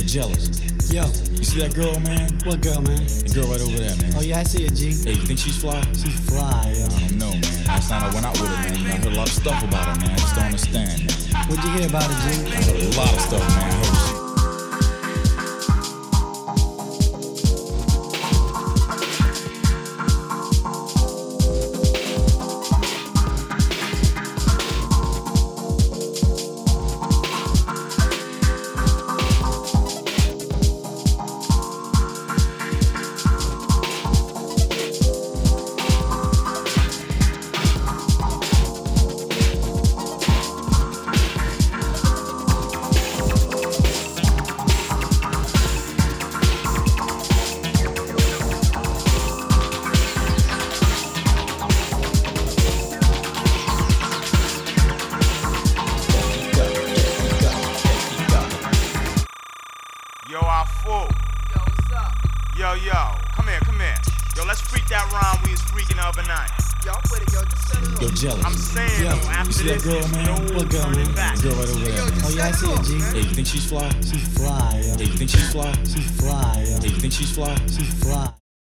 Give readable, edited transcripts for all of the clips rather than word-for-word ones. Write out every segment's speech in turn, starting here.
jealous. Yo, You see that girl, man? what girl, man? The girl right over there, man. Oh yeah, I see her, G. Hey, you think she's fly? She's fly, yo. I don't know, man. Last time I went out with her, man, I heard a lot of stuff about her, man. I just don't understand, man. What'd you hear about her, G? I heard a lot of stuff, man. I heard she Yo, I fool. Yo, what's up? Yo, come here. Yo, let's freak that rhyme we was freaking the other night. Yo, I'm with it, yo. Just set it up. Yo, jealous. I'm saying, Yo, though, you after see that this, girl, there's man? no What girl, turning man? back. the girl right over there, Yo, man. just Oh yeah, I see her, G. Hey, you think she's fly? She's fly, yo. Hey, you think she's fly? She's fly, yo. Hey, you think she's fly? She's fly.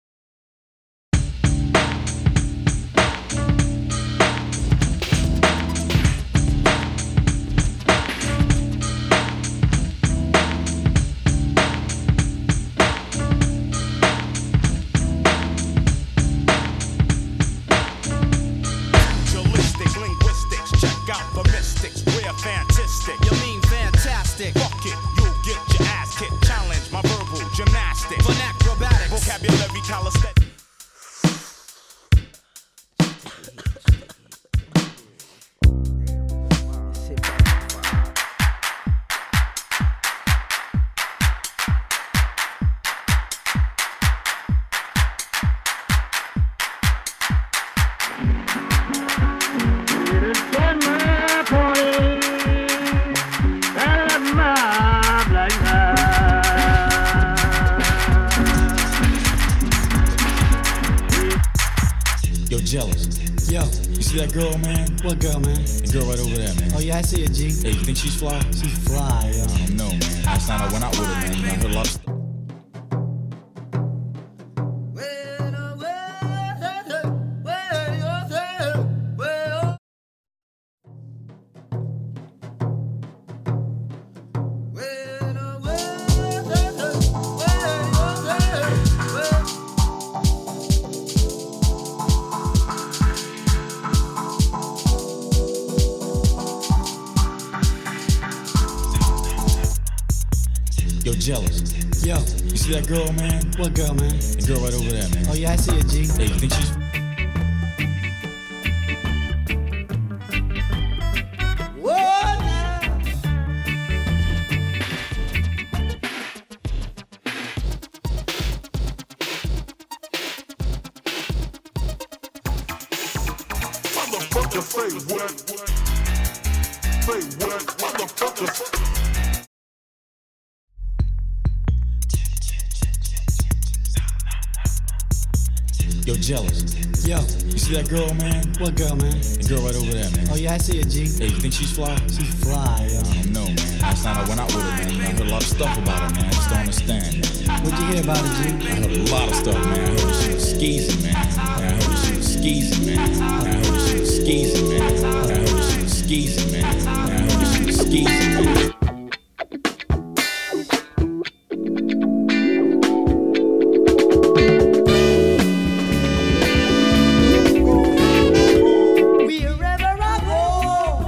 Dualistic linguistics, check out the mystics, we're fantastic. You mean fantastic. Fuck it, you'll get your ass kicked. Challenge my verbal gymnastics. Acrobatics. Vocabulary calisthenics. Yo, jealous. Yo, You see that girl, man? what girl, man? The girl right over there, man. Oh yeah, I see her, G. Hey, you think she's fly? She's fly, yo. I don't know, man. Last time I went out with her, man, I heard a lot of stuff. Yo, jealous. Yo, You see that girl, man? what girl, man? The girl right over there, man. Oh yeah, I see her, G. Hey, you think she's Motherfucker, say what? Say what? Motherfucker. Yo, jealous. Yo, You see that girl, man? what girl, man? The girl right over there, man. Oh yeah, I see her, G. Hey, you think she's fly? She's fly, yo. I don't know, man. Last time I went out with her, man, I heard a lot of stuff about her, man. I just don't understand, man. What'd you hear about her, G? I heard a lot of stuff, man. I heard she was skeezing, man. I heard she was skeezing, man. I heard she was skeezing, man. I heard she was skeezing, man. I heard she was skeezing, man. Wherever I go.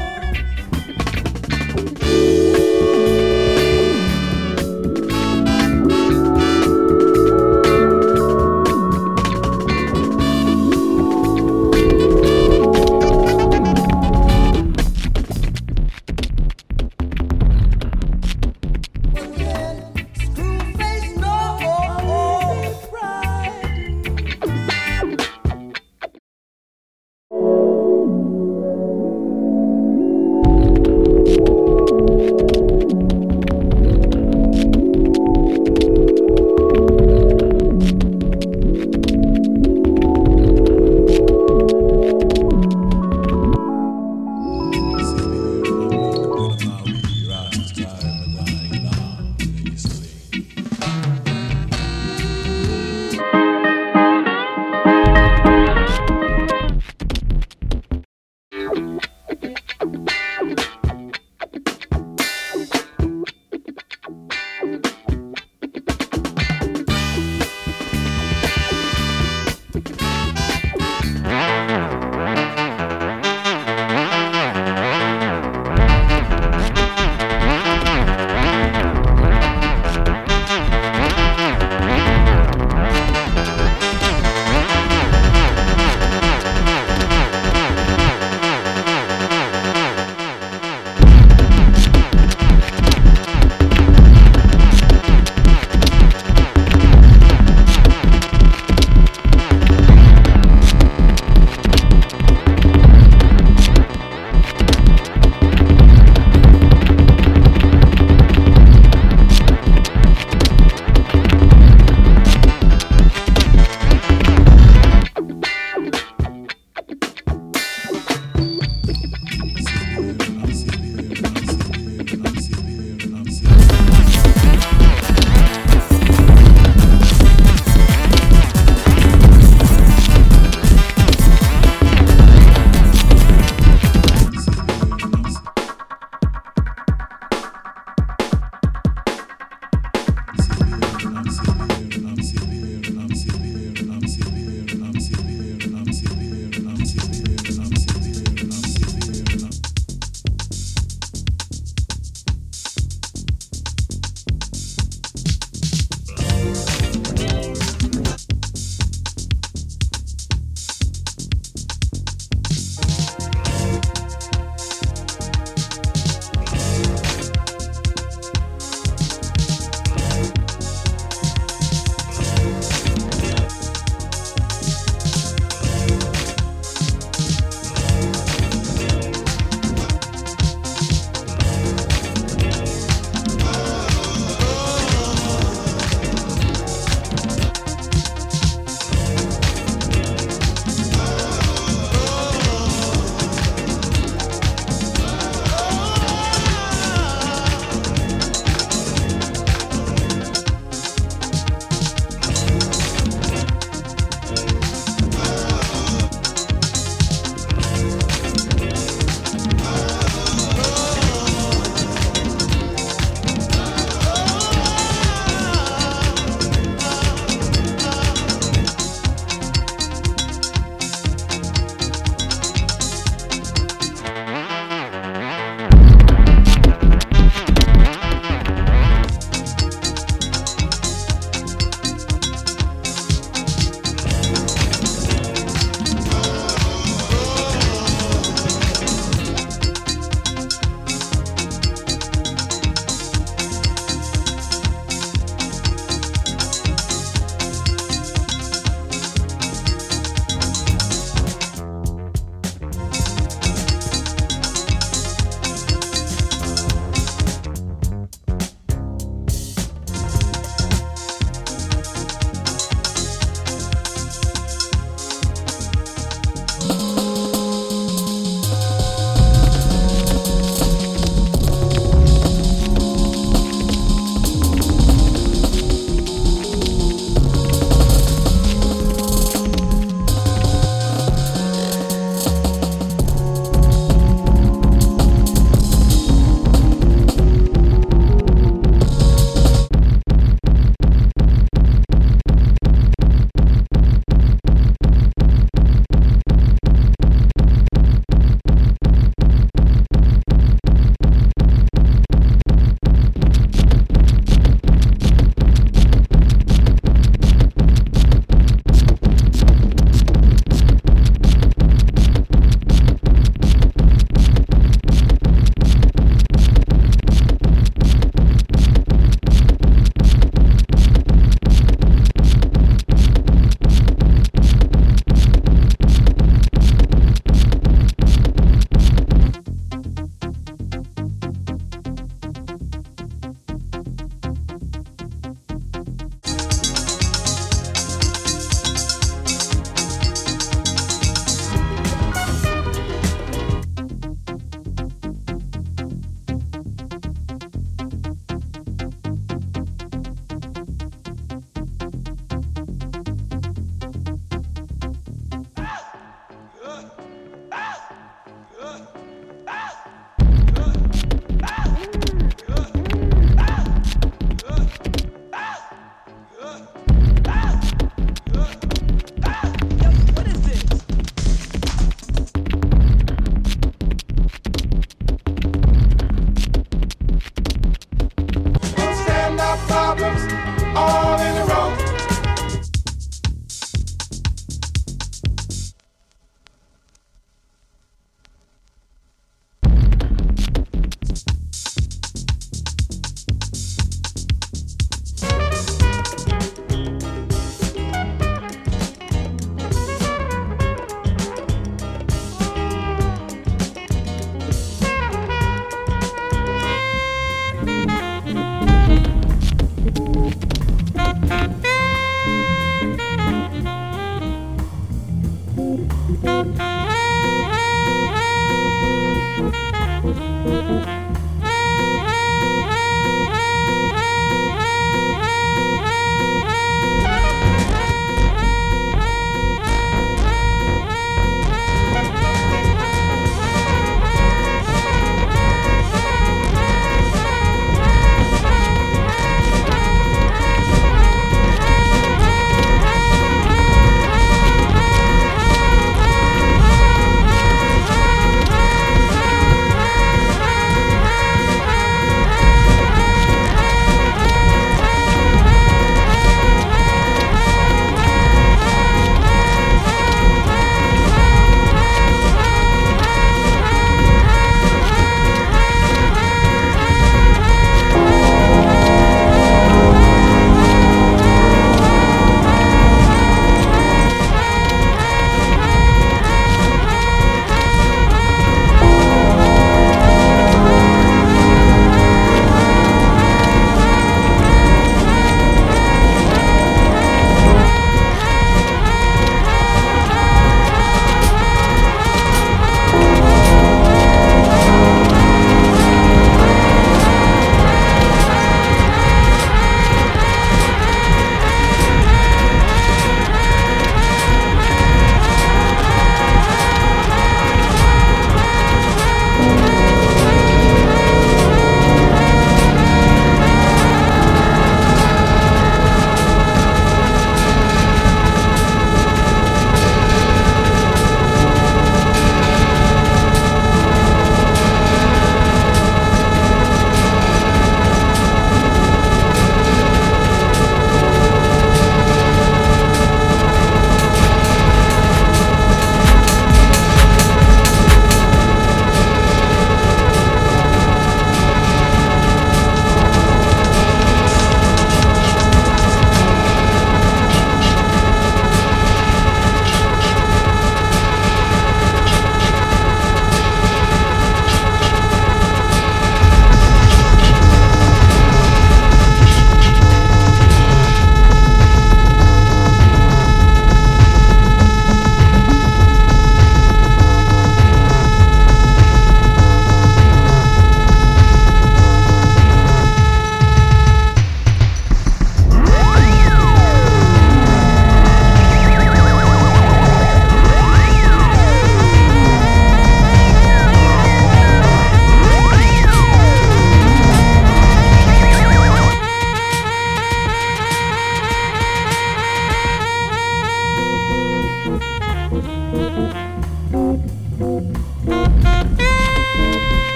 man.